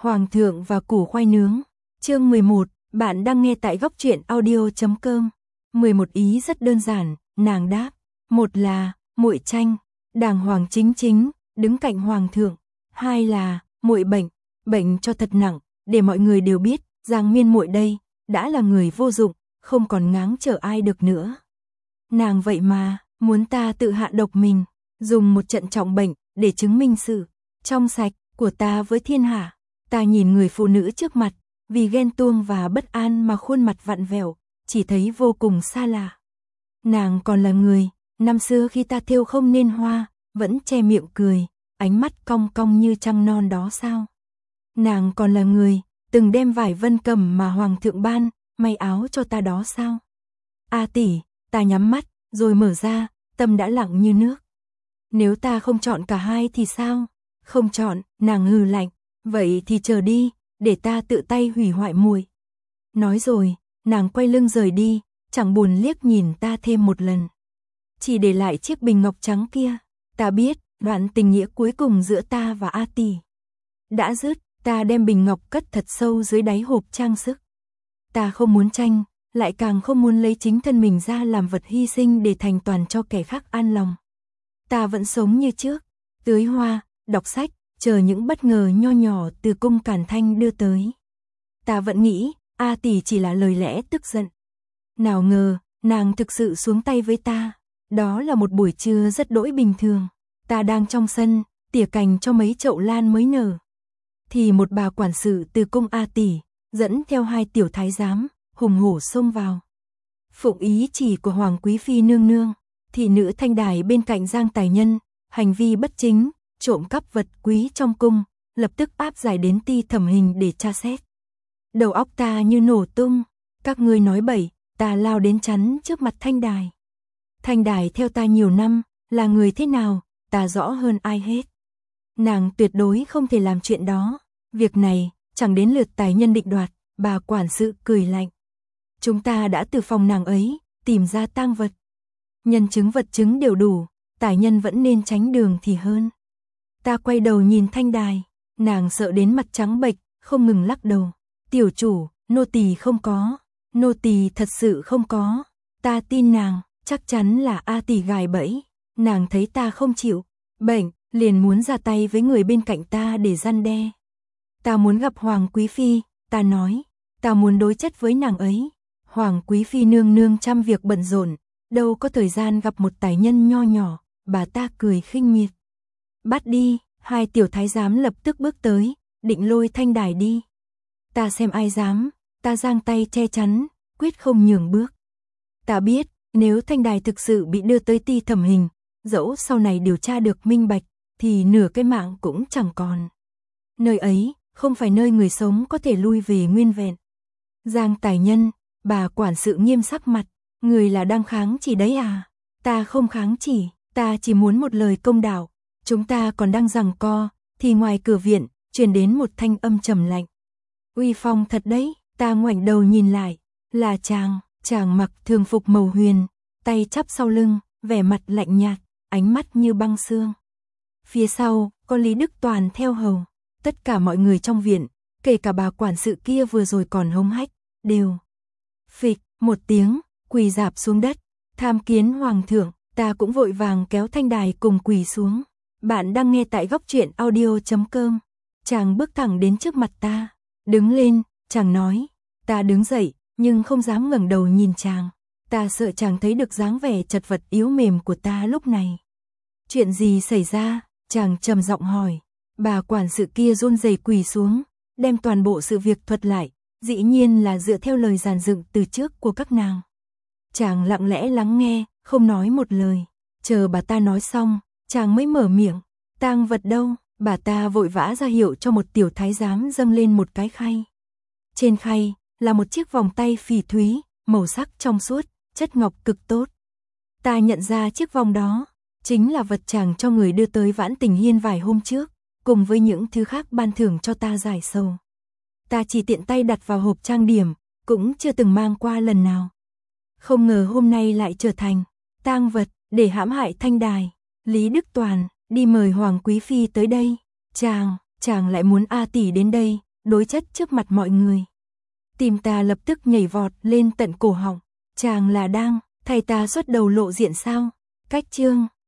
Hoàng thượng và củ khoai nướng. Chương 11, bạn đang nghe tại góc truyện audio.com. 11 ý rất đơn giản, nàng đáp. Một là, muội tranh, đàng hoàng chính chính, đứng cạnh hoàng thượng. Hai là, muội bệnh cho thật nặng, để mọi người đều biết, Giang Miên muội đây, đã là người vô dụng, không còn ngáng trở ai được nữa. Nàng vậy mà, muốn ta tự hạ độc mình, dùng một trận trọng bệnh, để chứng minh sự trong sạch của ta với thiên hạ. Ta nhìn người phụ nữ trước mặt, vì ghen tuông và bất an mà khuôn mặt vặn vẹo, chỉ thấy vô cùng xa lạ. Nàng còn là người, năm xưa khi ta thêu không nên hoa, vẫn che miệng cười, ánh mắt cong cong như trăng non đó sao? Nàng còn là người, từng đem vải vân cẩm mà hoàng thượng ban, may áo cho ta đó sao? A tỷ, ta nhắm mắt, rồi mở ra, tâm đã lặng như nước. Nếu ta không chọn cả hai thì sao? Không chọn, nàng hừ lạnh, vậy thì chờ đi, để ta tự tay hủy hoại muội. Nói rồi, nàng quay lưng rời đi, chẳng buồn liếc nhìn ta thêm một lần. Chỉ để lại chiếc bình ngọc trắng kia. Ta biết, đoạn tình nghĩa cuối cùng giữa ta và A tỷ đã dứt. Ta đem bình ngọc cất thật sâu dưới đáy hộp trang sức. Ta không muốn tranh, lại càng không muốn lấy chính thân mình ra làm vật hy sinh để thành toàn cho kẻ khác an lòng. Ta vẫn sống như trước, tưới hoa, đọc sách, chờ những bất ngờ nho nhỏ từ cung Càn Thanh đưa tới. Ta vẫn nghĩ, A tỷ chỉ là lời lẽ tức giận. Nào ngờ, nàng thực sự xuống tay với ta. Đó là một buổi trưa rất đỗi bình thường. Ta đang trong sân, tỉa cành cho mấy chậu lan mới nở. Thì một bà quản sự từ cung A tỷ, dẫn theo hai tiểu thái giám, hùng hổ xông vào. Phụng ý chỉ của Hoàng Quý Phi nương nương, thị nữ Thanh Đài bên cạnh Giang Tài Nhân, hành vi bất chính, trộm cắp vật quý trong cung, lập tức áp giải đến ty thẩm hình để tra xét. Đầu óc ta như nổ tung, các ngươi nói bậy, ta lao đến chắn trước mặt Thanh Đài. Thanh Đài theo ta nhiều năm, là người thế nào, ta rõ hơn ai hết. Nàng tuyệt đối không thể làm chuyện đó, việc này chẳng đến lượt Tài Nhân định đoạt. Bà quản sự cười lạnh. Chúng ta đã từ phòng nàng ấy tìm ra tang vật. Nhân chứng vật chứng đều đủ, Tài Nhân vẫn nên tránh đường thì hơn. Ta quay đầu nhìn Thanh Đài, nàng sợ đến mặt trắng bệch, không ngừng lắc đầu. Tiểu chủ, nô tỳ không có, nô tỳ thật sự không có. Ta tin nàng, chắc chắn là A tỷ gài bẫy. Nàng thấy ta không chịu bệnh, liền muốn ra tay với người bên cạnh ta để răn đe. Ta muốn gặp Hoàng Quý Phi, ta nói, ta muốn đối chất với nàng ấy. Hoàng Quý Phi nương nương trăm việc bận rộn, đâu có thời gian gặp một tài nhân nho nhỏ. Bà ta cười khinh miệt. Bắt đi, hai tiểu thái giám lập tức bước tới, định lôi Thanh Đài đi. Ta xem ai dám, ta giang tay che chắn, quyết không nhường bước. Ta biết, nếu Thanh Đài thực sự bị đưa tới ty thẩm hình, dẫu sau này điều tra được minh bạch, thì nửa cái mạng cũng chẳng còn. Nơi ấy, không phải nơi người sống có thể lui về nguyên vẹn. Giang Tài Nhân, bà quản sự nghiêm sắc mặt, người là đang kháng chỉ đấy à? Ta không kháng chỉ, ta chỉ muốn một lời công đạo. Chúng ta còn đang giằng co, thì ngoài cửa viện, truyền đến một thanh âm trầm lạnh. Uy phong thật đấy, ta ngoảnh đầu nhìn lại, là chàng mặc thường phục màu huyền, tay chắp sau lưng, vẻ mặt lạnh nhạt, ánh mắt như băng xương. Phía sau, có Lý Đức Toàn theo hầu. Tất cả mọi người trong viện, kể cả bà quản sự kia vừa rồi còn hống hách, đều phịch một tiếng, quỳ rạp xuống đất, tham kiến hoàng thượng. Ta cũng vội vàng kéo Thanh Đài cùng quỳ xuống. Bạn đang nghe tại góc truyện audio.com. Chàng bước thẳng đến trước mặt ta, đứng lên, chàng nói. Ta đứng dậy, nhưng không dám ngẩng đầu nhìn chàng. Ta sợ chàng thấy được dáng vẻ chật vật yếu mềm của ta lúc này. Chuyện gì xảy ra? Chàng trầm giọng hỏi. Bà quản sự kia run rẩy quỳ xuống, đem toàn bộ sự việc thuật lại, dĩ nhiên là dựa theo lời dàn dựng từ trước của các nàng. Chàng lặng lẽ lắng nghe, không nói một lời, chờ bà ta nói xong, chàng mới mở miệng. Tang vật đâu? Bà ta vội vã ra hiệu cho một tiểu thái giám dâng lên một cái khay. Trên khay là một chiếc vòng tay phỉ thúy, màu sắc trong suốt, chất ngọc cực tốt. Ta nhận ra chiếc vòng đó, chính là vật chàng cho người đưa tới Vãn Tình Hiên vài hôm trước, cùng với những thứ khác ban thưởng cho ta giải sầu. Ta chỉ tiện tay đặt vào hộp trang điểm, cũng chưa từng mang qua lần nào. Không ngờ hôm nay lại trở thành tang vật để hãm hại Thanh Đài. Lý Đức Toàn, đi mời Hoàng Quý Phi tới đây. Chàng lại muốn A tỷ đến đây, đối chất trước mặt mọi người. Tim ta lập tức nhảy vọt lên tận cổ họng, chàng là đang thay ta xuất đầu lộ diện sao? Cách chương